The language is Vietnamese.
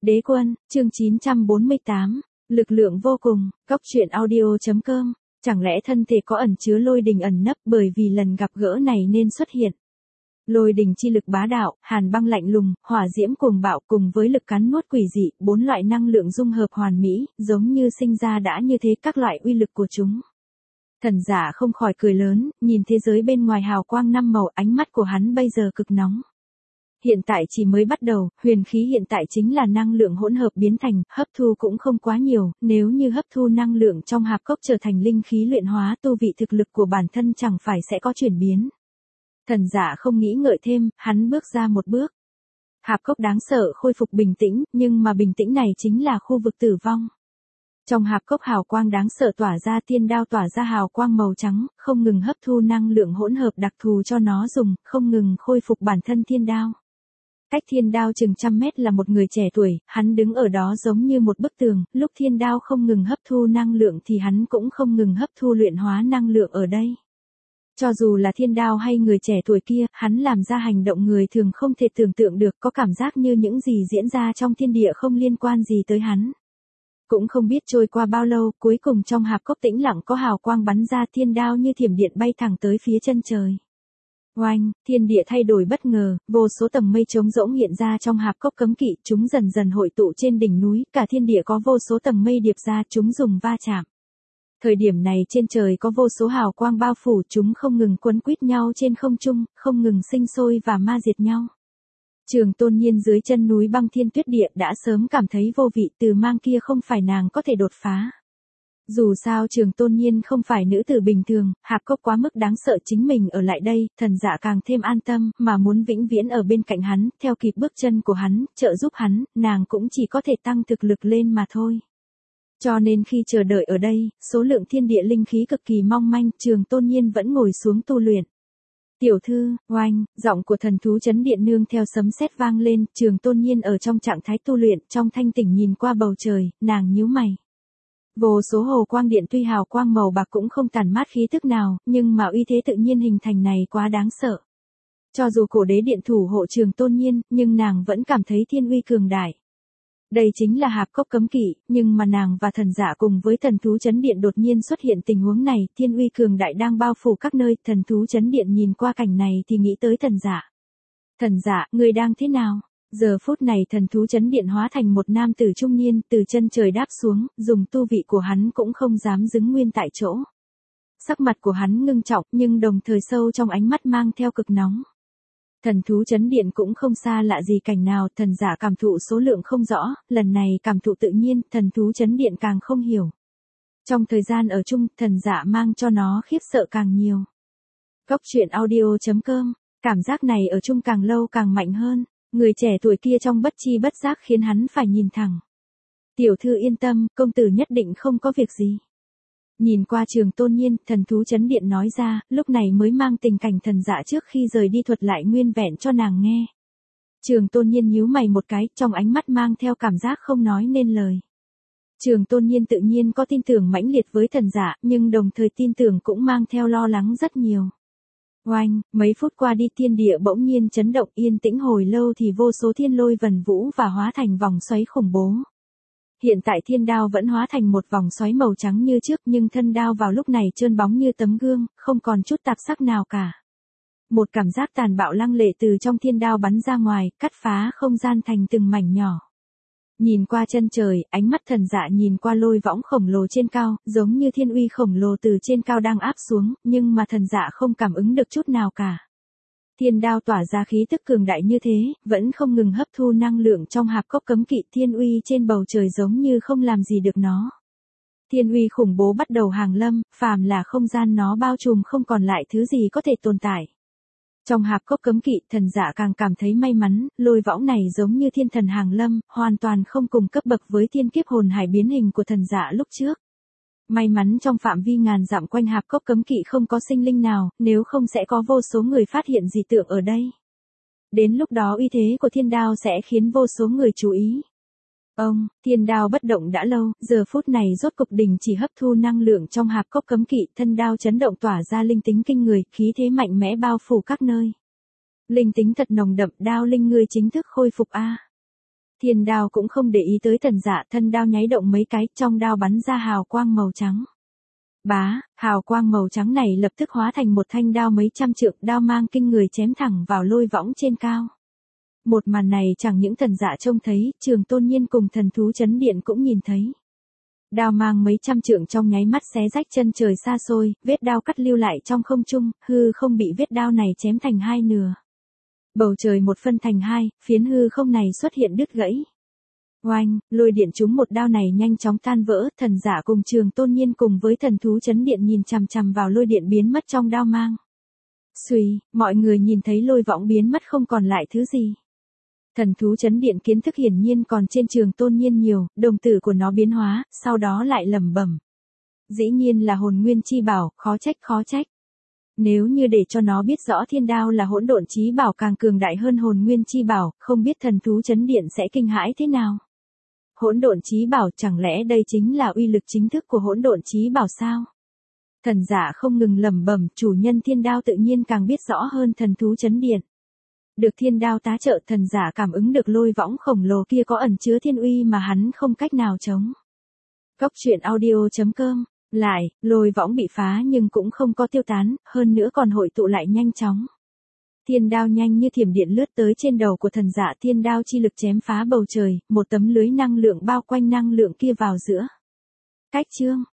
Đế quân, chương 948, lực lượng vô cùng, góc truyện audio.com, chẳng lẽ thân thể có ẩn chứa lôi đình ẩn nấp bởi vì lần gặp gỡ này nên xuất hiện. Lôi đình chi lực bá đạo, hàn băng lạnh lùng, hỏa diễm cuồng bạo cùng với lực cắn nuốt quỷ dị, bốn loại năng lượng dung hợp hoàn mỹ, giống như sinh ra đã như thế các loại uy lực của chúng. Thần giả không khỏi cười lớn, nhìn thế giới bên ngoài hào quang năm màu, ánh mắt của hắn bây giờ cực nóng. Hiện tại chỉ mới bắt đầu, huyền khí hiện tại chính là năng lượng hỗn hợp biến thành, hấp thu cũng không quá nhiều, nếu như hấp thu năng lượng trong hạp cốc trở thành linh khí luyện hóa, tu vị thực lực của bản thân chẳng phải sẽ có chuyển biến. Thần giả không nghĩ ngợi thêm, hắn bước ra một bước. Hạp cốc đáng sợ khôi phục bình tĩnh, nhưng mà bình tĩnh này chính là khu vực tử vong. Trong hạp cốc hào quang đáng sợ tỏa ra, tiên đao tỏa ra hào quang màu trắng, không ngừng hấp thu năng lượng hỗn hợp đặc thù cho nó dùng, không ngừng khôi phục bản thân thiên đao. Cách thiên đao chừng trăm mét là một người trẻ tuổi, hắn đứng ở đó giống như một bức tường, lúc thiên đao không ngừng hấp thu năng lượng thì hắn cũng không ngừng hấp thu luyện hóa năng lượng ở đây. Cho dù là thiên đao hay người trẻ tuổi kia, hắn làm ra hành động người thường không thể tưởng tượng được, có cảm giác như những gì diễn ra trong thiên địa không liên quan gì tới hắn. Cũng không biết trôi qua bao lâu, cuối cùng trong hạp cốc tĩnh lặng có hào quang bắn ra, thiên đao như thiểm điện bay thẳng tới phía chân trời. Oanh, thiên địa thay đổi bất ngờ, vô số tầng mây trống rỗng hiện ra trong hạp cốc cấm kỵ, chúng dần dần hội tụ trên đỉnh núi, cả thiên địa có vô số tầng mây điệp ra, chúng dùng va chạm. Thời điểm này trên trời có vô số hào quang bao phủ, chúng không ngừng quấn quýt nhau trên không trung, không ngừng sinh sôi và ma diệt nhau. Trường Tôn Nhiên dưới chân núi Băng Thiên Tuyết Địa đã sớm cảm thấy vô vị, từ mang kia không phải nàng có thể đột phá. Dù sao Trường Tôn Nhiên không phải nữ tử bình thường, hạp cốc quá mức đáng sợ, chính mình ở lại đây, thần dạ càng thêm an tâm, mà muốn vĩnh viễn ở bên cạnh hắn, theo kịp bước chân của hắn, trợ giúp hắn, nàng cũng chỉ có thể tăng thực lực lên mà thôi. Cho nên khi chờ đợi ở đây, số lượng thiên địa linh khí cực kỳ mong manh, Trường Tôn Nhiên vẫn ngồi xuống tu luyện. Tiểu thư, oanh, giọng của thần thú chấn điện nương theo sấm sét vang lên, Trường Tôn Nhiên ở trong trạng thái tu luyện, trong thanh tỉnh nhìn qua bầu trời, nàng nhíu mày. Vô số hồ quang điện tuy hào quang màu bạc cũng không tản mát khí tức nào, nhưng mà uy thế tự nhiên hình thành này quá đáng sợ. Cho dù cổ đế điện thủ hộ Trường Tôn Nhiên, nhưng nàng vẫn cảm thấy thiên uy cường đại. Đây chính là hạp cốc cấm kỵ, nhưng mà nàng và thần giả cùng với thần thú chấn điện đột nhiên xuất hiện tình huống này, thiên uy cường đại đang bao phủ các nơi, thần thú chấn điện nhìn qua cảnh này thì nghĩ tới thần giả. Thần giả, người đang thế nào? Giờ phút này thần thú chấn điện hóa thành một nam tử trung niên, từ chân trời đáp xuống, dùng tu vị của hắn cũng không dám đứng nguyên tại chỗ. Sắc mặt của hắn ngưng trọng, nhưng đồng thời sâu trong ánh mắt mang theo cực nóng. Thần thú chấn điện cũng không xa lạ gì cảnh nào, thần giả cảm thụ số lượng không rõ, lần này cảm thụ tự nhiên, thần thú chấn điện càng không hiểu. Trong thời gian ở chung, thần giả mang cho nó khiếp sợ càng nhiều. Góc truyện audio.com, cảm giác này ở chung càng lâu càng mạnh hơn, người trẻ tuổi kia trong bất chi bất giác khiến hắn phải nhìn thẳng. Tiểu thư yên tâm, công tử nhất định không có việc gì. Nhìn qua Trường Tôn Nhiên, thần thú chấn điện nói ra, lúc này mới mang tình cảnh thần dạ trước khi rời đi thuật lại nguyên vẹn cho nàng nghe. Trường Tôn Nhiên nhíu mày một cái, trong ánh mắt mang theo cảm giác không nói nên lời. Trường Tôn Nhiên tự nhiên có tin tưởng mãnh liệt với thần dạ, nhưng đồng thời tin tưởng cũng mang theo lo lắng rất nhiều. Oanh, mấy phút qua đi thiên địa bỗng nhiên chấn động, yên tĩnh hồi lâu thì vô số thiên lôi vần vũ và hóa thành vòng xoáy khủng bố. Hiện tại thiên đao vẫn hóa thành một vòng xoáy màu trắng như trước, nhưng thân đao vào lúc này trơn bóng như tấm gương, không còn chút tạp sắc nào cả. Một cảm giác tàn bạo lăng lệ từ trong thiên đao bắn ra ngoài, cắt phá không gian thành từng mảnh nhỏ. Nhìn qua chân trời, ánh mắt thần dạ nhìn qua lôi võng khổng lồ trên cao, giống như thiên uy khổng lồ từ trên cao đang áp xuống, nhưng mà thần dạ không cảm ứng được chút nào cả. Thiên đao tỏa ra khí tức cường đại như thế, vẫn không ngừng hấp thu năng lượng trong hạp cốc cấm kỵ, thiên uy trên bầu trời giống như không làm gì được nó. Thiên uy khủng bố bắt đầu hàng lâm, phàm là không gian nó bao trùm không còn lại thứ gì có thể tồn tại. Trong hạp cốc cấm kỵ, thần giả càng cảm thấy may mắn, lôi võng này giống như thiên thần hàng lâm, hoàn toàn không cùng cấp bậc với thiên kiếp hồn hải biến hình của thần giả lúc trước. May mắn trong phạm vi ngàn dặm quanh hạp cốc cấm kỵ không có sinh linh nào, nếu không sẽ có vô số người phát hiện dị tượng ở đây. Đến lúc đó uy thế của thiên đao sẽ khiến vô số người chú ý. Thiên đao bất động đã lâu, giờ phút này rốt cục đình chỉ hấp thu năng lượng trong hạp cốc cấm kỵ, thân đao chấn động tỏa ra linh tính kinh người, khí thế mạnh mẽ bao phủ các nơi. Linh tính thật nồng đậm, đao linh ngươi chính thức khôi phục a. Thiên đao cũng không để ý tới thần dạ, thân đao nháy động mấy cái, trong đao bắn ra hào quang màu trắng. Bá, hào quang màu trắng này lập tức hóa thành một thanh đao mấy trăm trượng, đao mang kinh người chém thẳng vào lôi võng trên cao. Một màn này chẳng những thần dạ trông thấy, Trường Tôn Nhiên cùng thần thú chấn điện cũng nhìn thấy. Đao mang mấy trăm trượng trong nháy mắt xé rách chân trời xa xôi, vết đao cắt lưu lại trong không trung, hư không bị vết đao này chém thành hai nửa. Bầu trời một phân thành hai, phiến hư không này xuất hiện đứt gãy. Oanh, lôi điện trúng một đao này nhanh chóng tan vỡ, thần giả cùng Trường Tôn Nhiên cùng với thần thú chấn điện nhìn chằm chằm vào lôi điện biến mất trong đao mang. Xuy, mọi người nhìn thấy lôi võng biến mất không còn lại thứ gì. Thần thú chấn điện kiến thức hiển nhiên còn trên Trường Tôn Nhiên nhiều, đồng tử của nó biến hóa, sau đó lại lẩm bẩm. Dĩ nhiên là hồn nguyên chi bảo, khó trách. Nếu như để cho nó biết rõ thiên đao là hỗn độn chí bảo càng cường đại hơn hồn nguyên chi bảo, không biết thần thú chấn điện sẽ kinh hãi thế nào. Hỗn độn chí bảo, chẳng lẽ đây chính là uy lực chính thức của hỗn độn chí bảo sao? Thần giả không ngừng lẩm bẩm, chủ nhân thiên đao tự nhiên càng biết rõ hơn thần thú chấn điện. Được thiên đao tá trợ, thần giả cảm ứng được lôi võng khổng lồ kia có ẩn chứa thiên uy mà hắn không cách nào chống. Cốc truyện audio.com. Lại, lôi võng bị phá nhưng cũng không có tiêu tán, hơn nữa còn hội tụ lại nhanh chóng. Thiên đao nhanh như thiểm điện lướt tới trên đầu của thần dạ, thiên đao chi lực chém phá bầu trời, một tấm lưới năng lượng bao quanh năng lượng kia vào giữa. Cách chương